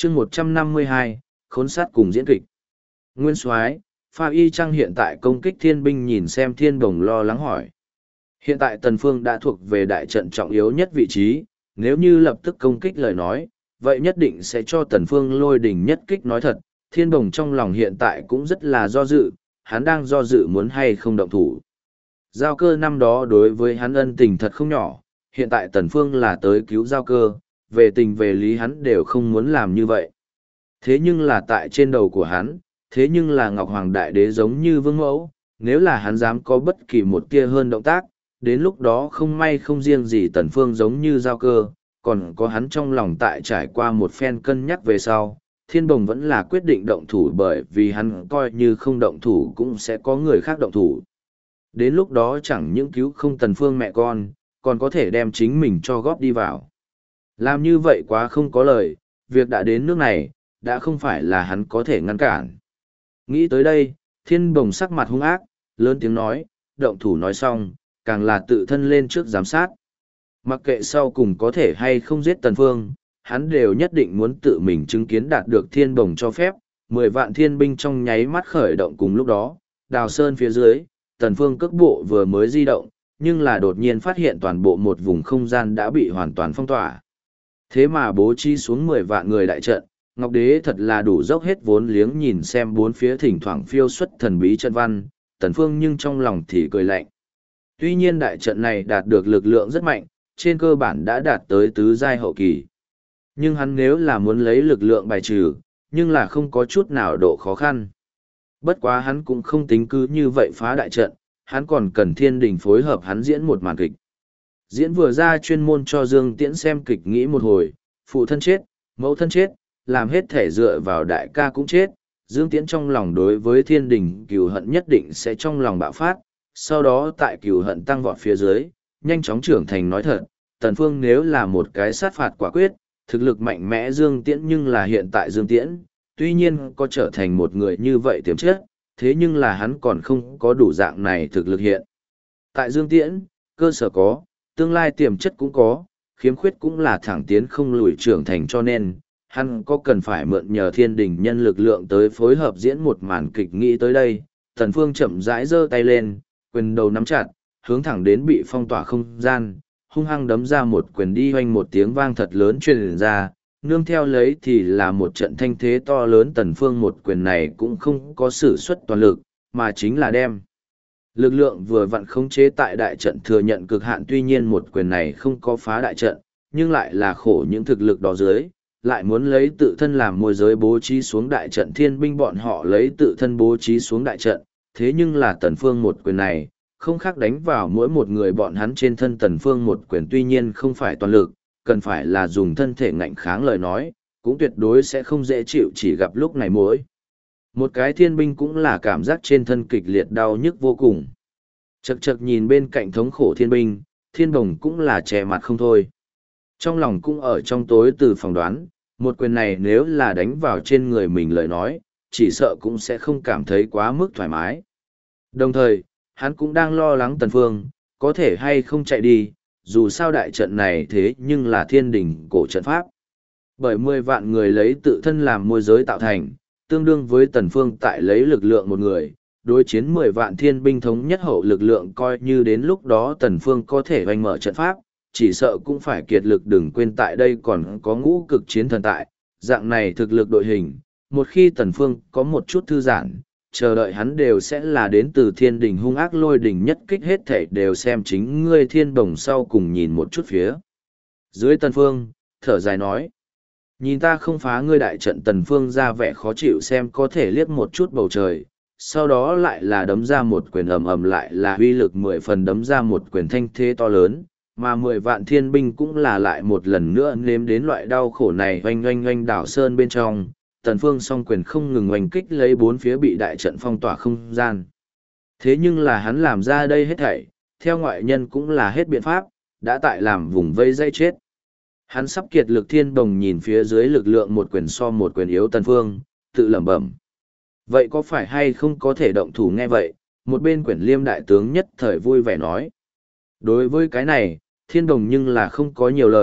chương 152, khốn sát cùng diễn kịch. Nguyên Soái, Pha Y Trăng hiện tại công kích thiên binh nhìn xem Thiên Bồng lo lắng hỏi. Hiện tại Tần Phương đã thuộc về đại trận trọng yếu nhất vị trí, nếu như lập tức công kích lời nói, vậy nhất định sẽ cho Tần Phương lôi đỉnh nhất kích. Nói thật, Thiên Bồng trong lòng hiện tại cũng rất là do dự, hắn đang do dự muốn hay không động thủ. Giao Cơ năm đó đối với hắn ân tình thật không nhỏ, hiện tại Tần Phương là tới cứu Giao Cơ, về tình về lý hắn đều không muốn làm như vậy. Thế nhưng là tại trên đầu của hắn, thế nhưng là Ngọc Hoàng Đại Đế giống như vương mẫu, nếu là hắn dám có bất kỳ một tia hơn động tác, đến lúc đó không may không riêng gì Tần Phương giống như Giao Cơ, còn có hắn trong lòng tại trải qua một phen cân nhắc về sau, Thiên Bồng vẫn là quyết định động thủ, bởi vì hắn coi như không động thủ cũng sẽ có người khác động thủ. Đến lúc đó chẳng những cứu không Tần Phương mẹ con, còn có thể đem chính mình cho góp đi vào. Làm như vậy quá không có lời, việc đã đến nước này, đã không phải là hắn có thể ngăn cản. Nghĩ tới đây, Thiên Bồng sắc mặt hung ác, lớn tiếng nói, động thủ nói xong, càng là tự thân lên trước giám sát. Mặc kệ sau cùng có thể hay không giết Tần Phương, hắn đều nhất định muốn tự mình chứng kiến đạt được Thiên Bồng cho phép. 10 vạn thiên binh trong nháy mắt khởi động cùng lúc đó, Đào Sơn phía dưới, Tần Phương cước bộ vừa mới di động, nhưng là đột nhiên phát hiện toàn bộ một vùng không gian đã bị hoàn toàn phong tỏa. Thế mà bố trí xuống 10 vạn người đại trận, Ngọc Đế thật là đủ dốc hết vốn liếng nhìn xem bốn phía thỉnh thoảng phiêu xuất thần bí trận văn, Tần Phương nhưng trong lòng thì cười lạnh. Tuy nhiên đại trận này đạt được lực lượng rất mạnh, trên cơ bản đã đạt tới tứ giai hậu kỳ. Nhưng hắn nếu là muốn lấy lực lượng bài trừ, nhưng là không có chút nào độ khó khăn. Bất quá hắn cũng không tính cứ như vậy phá đại trận, hắn còn cần thiên đình phối hợp hắn diễn một màn kịch. Diễn vừa ra chuyên môn cho Dương Tiễn xem kịch nghĩ một hồi, phụ thân chết, mẫu thân chết, làm hết thể dựa vào đại ca cũng chết. Dương Tiễn trong lòng đối với thiên đình cừu hận nhất định sẽ trong lòng bạo phát, sau đó tại cừu hận tăng vọt phía dưới, nhanh chóng trưởng thành. Nói thật, Tần Phương nếu là một cái sát phạt quả quyết, thực lực mạnh mẽ Dương Tiễn, nhưng là hiện tại Dương Tiễn, tuy nhiên có trở thành một người như vậy tiềm chất, thế nhưng là hắn còn không có đủ dạng này thực lực hiện. Tại Dương Tiễn, cơ sở có, tương lai tiềm chất cũng có, khiếm khuyết cũng là thẳng tiến không lùi trưởng thành, cho nên, hắn có cần phải mượn nhờ thiên đình nhân lực lượng tới phối hợp diễn một màn kịch. Nghĩ tới đây, Tần Phương chậm rãi giơ tay lên, quyền đầu nắm chặt, hướng thẳng đến bị phong tỏa không gian, hung hăng đấm ra một quyền đi, hoanh một tiếng vang thật lớn truyền ra, nương theo lấy thì là một trận thanh thế to lớn. Tần Phương một quyền này cũng không có sử xuất toàn lực, mà chính là đem lực lượng vừa vặn khống chế tại đại trận thừa nhận cực hạn. Tuy nhiên một quyền này không có phá đại trận, nhưng lại là khổ những thực lực đó dưới, lại muốn lấy tự thân làm môi giới bố trí xuống đại trận. Thiên binh bọn họ lấy tự thân bố trí xuống đại trận, thế nhưng là Tần Phương một quyền này, không khác đánh vào mỗi một người bọn hắn trên thân. Tần Phương một quyền tuy nhiên không phải toàn lực, cần phải là dùng thân thể ngạnh kháng lời nói, cũng tuyệt đối sẽ không dễ chịu. Chỉ gặp lúc này mỗi một cái thiên binh cũng là cảm giác trên thân kịch liệt đau nhức vô cùng. Chậc chậc nhìn bên cạnh thống khổ thiên binh, Thiên Bồng cũng là che mặt không thôi. Trong lòng cũng ở trong tối từ phỏng đoán, một quyền này nếu là đánh vào trên người mình lời nói, chỉ sợ cũng sẽ không cảm thấy quá mức thoải mái. Đồng thời, hắn cũng đang lo lắng Tần Phương, có thể hay không chạy đi, dù sao đại trận này thế nhưng là thiên đình cổ trận pháp. Bởi 10 vạn người lấy tự thân làm môi giới tạo thành, tương đương với Tần Phương tại lấy lực lượng một người, đối chiến 10 vạn thiên binh thống nhất hậu lực lượng. Coi như đến lúc đó Tần Phương có thể hoành mở trận pháp, chỉ sợ cũng phải kiệt lực. Đừng quên tại đây còn có ngũ cực chiến thần tại, dạng này thực lực đội hình, một khi Tần Phương có một chút thư giãn, chờ đợi hắn đều sẽ là đến từ thiên đình hung ác lôi đình nhất kích. hết thảy đều xem chính ngươi. Thiên Bồng sau cùng nhìn một chút phía dưới Tần Phương, thở dài nói, nhìn ta không phá ngươi đại trận. Tần Phương ra vẻ khó chịu xem có thể liếc một chút bầu trời, sau đó lại là đấm ra một quyền ầm ầm, lại là uy lực 10 phần đấm ra một quyền thanh thế to lớn, mà 10 vạn thiên binh cũng là lại một lần nữa nếm đến loại đau khổ này. Oanh oanh oanh, Đảo Sơn bên trong, Tần Phương song quyền không ngừng oanh kích lấy bốn phía bị đại trận phong tỏa không gian. Thế nhưng là hắn làm ra đây hết thảy, theo ngoại nhân cũng là hết biện pháp, đã tại làm vùng vây dây chết. Hắn sắp kiệt lực. Thiên Bồng nhìn phía dưới lực lượng một quyền so một quyền yếu Tần Phương, tự lẩm bẩm. Vậy có phải hay không có thể động thủ? Nghe vậy, một bên Quyển Liêm đại tướng nhất thời vui vẻ nói. Đối với cái này, Thiên Bồng nhưng là không có nhiều lời,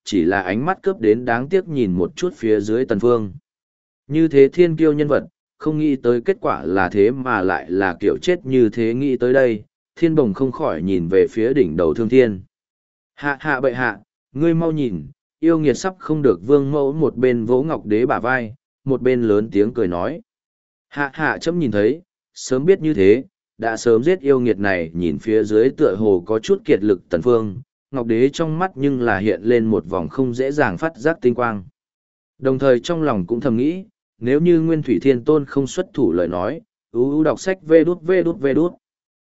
chỉ là ánh mắt cướp đến đáng tiếc nhìn một chút phía dưới Tần Phương. Như thế thiên kiêu nhân vật, không nghĩ tới kết quả là thế mà lại là kiểu chết như thế. Nghĩ tới đây, Thiên Bồng không khỏi nhìn về phía đỉnh đầu Thương Thiên. Hạ hạ bệ hạ, ngươi mau nhìn, yêu nghiệt sắp không được. Vương Mẫu một bên vỗ Ngọc Đế bả vai, một bên lớn tiếng cười nói. Hạ hạ chấm nhìn thấy, sớm biết như thế, đã sớm giết yêu nghiệt này. Nhìn phía dưới tựa hồ có chút kiệt lực Tần Phương, Ngọc Đế trong mắt nhưng là hiện lên một vòng không dễ dàng phát giác tinh quang. Đồng thời trong lòng cũng thầm nghĩ, nếu như Nguyên Thủy Thiên Tôn không xuất thủ lời nói, đọc sách vê đút.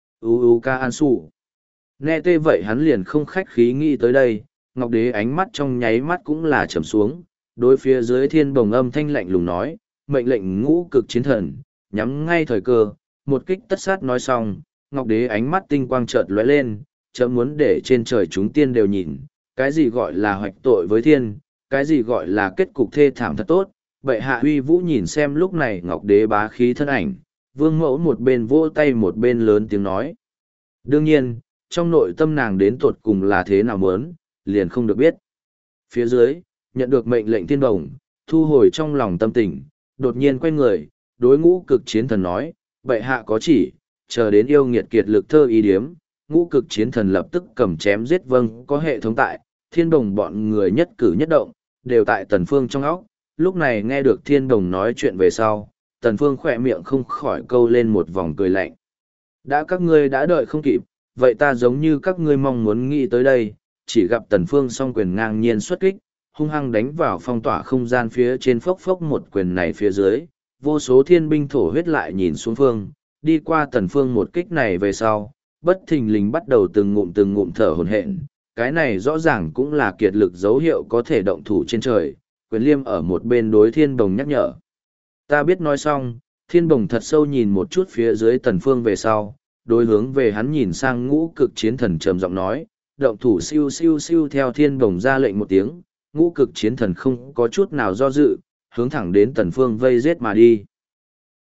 Ca an sụ. Nghe tê vậy hắn liền không khách khí nghĩ tới đây, Ngọc Đế ánh mắt trong nháy mắt cũng là trầm xuống, đối phía dưới Thiên Bồng âm thanh lạnh lùng nói, mệnh lệnh ngũ cực chiến thần, nhắm ngay thời cơ, một kích tất sát. Nói xong, Ngọc Đế ánh mắt tinh quang chợt lóe lên, chấm muốn để trên trời chúng tiên đều nhìn, cái gì gọi là hoạch tội với thiên, cái gì gọi là kết cục thê thảm thật tốt. Bệ hạ uy vũ nhìn xem lúc này Ngọc Đế bá khí thân ảnh, Vương Mẫu một bên vỗ tay một bên lớn tiếng nói. Đương nhiên, trong nội tâm nàng đến tột cùng là thế nào muốn, liền không được biết. Phía dưới, nhận được mệnh lệnh Thiên Bồng, thu hồi trong lòng tâm tình, đột nhiên quay người, đối ngũ cực chiến thần nói, bệ hạ có chỉ, chờ đến yêu nghiệt kiệt lực thơ ý điếm, ngũ cực chiến thần lập tức cầm chém giết. Vâng, có hệ thống tại, Thiên Bồng bọn người nhất cử nhất động, đều tại Tần Phương trong óc. Lúc này nghe được Thiên Bồng nói chuyện về sau, Tần Phương khỏe miệng không khỏi câu lên một vòng cười lạnh. Đã các ngươi đã đợi không kịp, vậy ta giống như các ngươi mong muốn nghĩ tới đây, chỉ gặp Tần Phương song quyền ngang nhiên xuất kích, hung hăng đánh vào phong tỏa không gian phía trên. Phốc phốc một quyền này phía dưới, vô số thiên binh thổ huyết lại nhìn xuống phương, đi qua Tần Phương một kích này về sau, bất thình lình bắt đầu từng ngụm thở hổn hển. Cái này rõ ràng cũng là kiệt lực dấu hiệu có thể động thủ trên trời. Quyền Liêm ở một bên đối Thiên Bồng nhắc nhở. Ta biết. Nói xong, Thiên Bồng thật sâu nhìn một chút phía dưới Tần Phương về sau, đối hướng về hắn nhìn sang ngũ cực chiến thần trầm giọng nói, động thủ. Siêu siêu siêu. Theo Thiên Bồng ra lệnh một tiếng, ngũ cực chiến thần không có chút nào do dự, hướng thẳng đến Tần Phương vây giết mà đi.